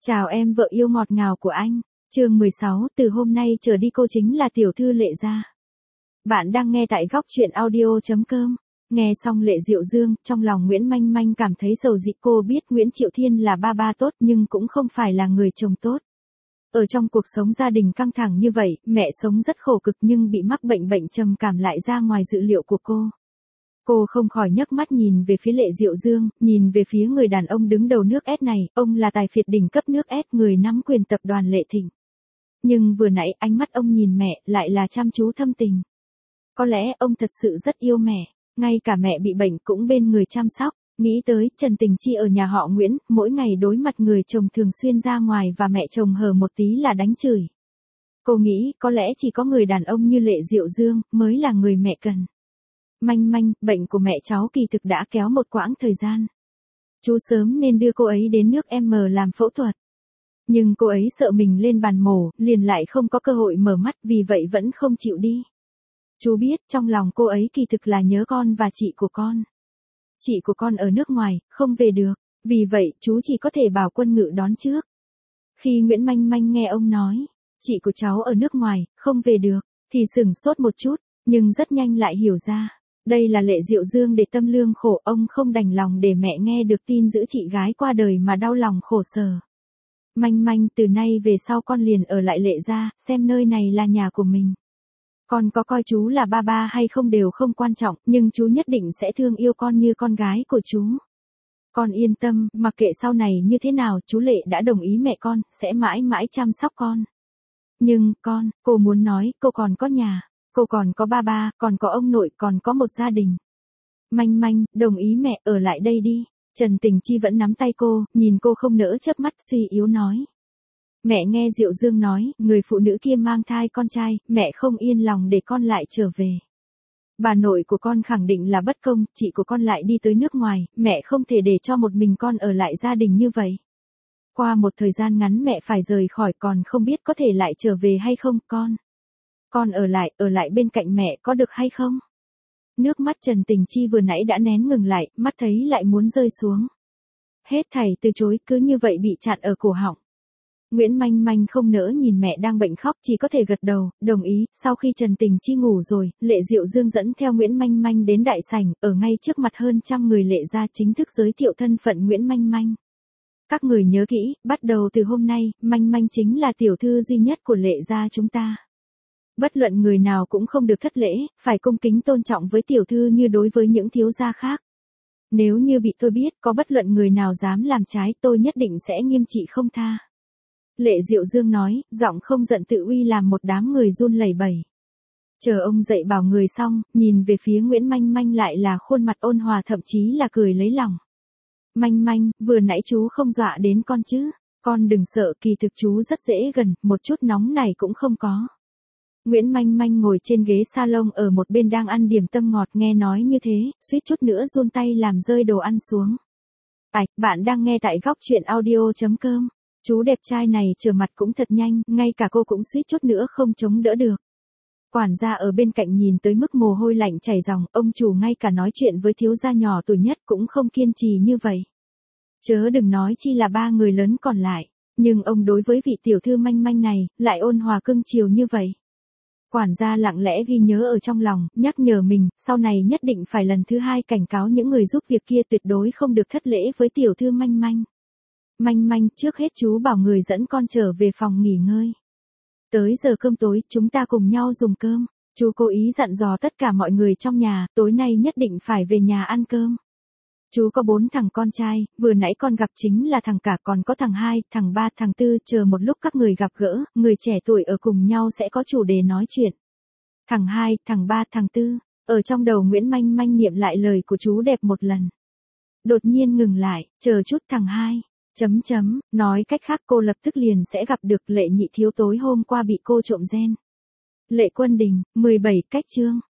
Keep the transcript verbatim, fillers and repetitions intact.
Chào em vợ yêu ngọt ngào của anh. Chương mười sáu, từ hôm nay trở đi cô chính là tiểu thư Lệ gia. Bạn đang nghe tại góc truyện audio chấm com. Nghe xong Lệ Diệu Dương, trong lòng Nguyễn Manh Manh cảm thấy dầu dị. Cô biết Nguyễn Triệu Thiên là ba ba tốt nhưng cũng không phải là người chồng tốt. Ở trong cuộc sống gia đình căng thẳng như vậy, mẹ sống rất khổ cực nhưng bị mắc bệnh bệnh trầm cảm lại ra ngoài dự liệu của cô. Cô không khỏi nhấc mắt nhìn về phía Lệ Diệu Dương, nhìn về phía người đàn ông đứng đầu nước S này, ông là tài phiệt đỉnh cấp nước S, người nắm quyền tập đoàn Lệ Thịnh. Nhưng vừa nãy ánh mắt ông nhìn mẹ lại là chăm chú thâm tình. Có lẽ ông thật sự rất yêu mẹ, ngay cả mẹ bị bệnh cũng bên người chăm sóc. Nghĩ tới Trần Tình Chi ở nhà họ Nguyễn, mỗi ngày đối mặt người chồng thường xuyên ra ngoài và mẹ chồng hờ một tí là đánh chửi. Cô nghĩ có lẽ chỉ có người đàn ông như Lệ Diệu Dương mới là người mẹ cần. Manh Manh, bệnh của mẹ cháu kỳ thực đã kéo một quãng thời gian. Chú sớm nên đưa cô ấy đến nước M làm phẫu thuật. Nhưng cô ấy sợ mình lên bàn mổ, liền lại không có cơ hội mở mắt, vì vậy vẫn không chịu đi. Chú biết trong lòng cô ấy kỳ thực là nhớ con và chị của con. Chị của con ở nước ngoài, không về được, vì vậy chú chỉ có thể bảo quân ngự đón trước. Khi Nguyễn Manh Manh nghe ông nói, chị của cháu ở nước ngoài, không về được, thì sửng sốt một chút, nhưng rất nhanh lại hiểu ra. Đây là Lệ Diệu Dương để tâm lương khổ, ông không đành lòng để mẹ nghe được tin giữ chị gái qua đời mà đau lòng khổ sở. Manh Manh, từ nay về sau con liền ở lại Lệ gia, xem nơi này là nhà của mình. Con có coi chú là ba ba hay không đều không quan trọng, nhưng chú nhất định sẽ thương yêu con như con gái của chú. Con yên tâm, mặc kệ sau này như thế nào, chú Lệ đã đồng ý mẹ con, sẽ mãi mãi chăm sóc con. Nhưng, con, cô muốn nói, cô còn có nhà. Cô còn có ba ba, còn có ông nội, còn có một gia đình. Manh Manh, đồng ý mẹ, ở lại đây đi. Trần Tình Chi vẫn nắm tay cô, nhìn cô không nỡ chớp mắt, suy yếu nói. Mẹ nghe Diệu Dương nói, người phụ nữ kia mang thai con trai, mẹ không yên lòng để con lại trở về. Bà nội của con khẳng định là bất công, chị của con lại đi tới nước ngoài, mẹ không thể để cho một mình con ở lại gia đình như vậy. Qua một thời gian ngắn mẹ phải rời khỏi, còn không biết có thể lại trở về hay không, con. Con ở lại, ở lại bên cạnh mẹ có được hay không? Nước mắt Trần Tình Chi vừa nãy đã nén ngừng lại, mắt thấy lại muốn rơi xuống. Hết thảy từ chối, cứ như vậy bị chặn ở cổ họng. Nguyễn Manh Manh không nỡ nhìn mẹ đang bệnh khóc, chỉ có thể gật đầu, đồng ý. Sau khi Trần Tình Chi ngủ rồi, Lệ Diệu Dương dẫn theo Nguyễn Manh Manh đến đại sảnh, ở ngay trước mặt hơn trăm người Lệ gia chính thức giới thiệu thân phận Nguyễn Manh Manh. Các người nhớ kỹ, bắt đầu từ hôm nay, Manh Manh chính là tiểu thư duy nhất của Lệ gia chúng ta. Bất luận người nào cũng không được thất lễ, phải cung kính tôn trọng với tiểu thư như đối với những thiếu gia khác. Nếu như bị tôi biết có bất luận người nào dám làm trái, tôi nhất định sẽ nghiêm trị không tha. Lệ Diệu Dương nói, giọng không giận tự uy làm một đám người run lẩy bẩy. Chờ ông dậy bảo người xong, nhìn về phía Nguyễn Manh Manh lại là khuôn mặt ôn hòa, thậm chí là cười lấy lòng. Manh Manh, vừa nãy chú không dọa đến con chứ? Con đừng sợ, kỳ thực chú rất dễ gần, một chút nóng này cũng không có. Nguyễn Manh Manh ngồi trên ghế salon ở một bên đang ăn điểm tâm ngọt, nghe nói như thế, suýt chút nữa run tay làm rơi đồ ăn xuống. Ảch, bạn đang nghe tại góc truyện audio chấm com. Chú đẹp trai này trở mặt cũng thật nhanh, ngay cả cô cũng suýt chút nữa không chống đỡ được. Quản gia ở bên cạnh nhìn tới mức mồ hôi lạnh chảy ròng, ông chủ ngay cả nói chuyện với thiếu gia nhỏ tuổi nhất cũng không kiên trì như vậy. Chớ đừng nói chi là ba người lớn còn lại, nhưng ông đối với vị tiểu thư Manh Manh này, lại ôn hòa cưng chiều như vậy. Quản gia lặng lẽ ghi nhớ ở trong lòng, nhắc nhở mình, sau này nhất định phải lần thứ hai cảnh cáo những người giúp việc kia tuyệt đối không được thất lễ với tiểu thư Manh Manh. Manh Manh, trước hết chú bảo người dẫn con trở về phòng nghỉ ngơi. Tới giờ cơm tối, chúng ta cùng nhau dùng cơm. Chú cố ý dặn dò tất cả mọi người trong nhà, tối nay nhất định phải về nhà ăn cơm. Chú có bốn thằng con trai, vừa nãy con gặp chính là thằng cả, còn có thằng hai, thằng ba, thằng tư, chờ một lúc các người gặp gỡ, người trẻ tuổi ở cùng nhau sẽ có chủ đề nói chuyện. Thằng hai, thằng ba, thằng tư, ở trong đầu Nguyễn Manh Manh niệm lại lời của chú đẹp một lần. Đột nhiên ngừng lại, chờ chút thằng hai, chấm chấm, nói cách khác cô lập tức liền sẽ gặp được Lệ Nhị thiếu tối hôm qua bị cô trộm gen. Lệ Quân Đình, mười bảy cách chương.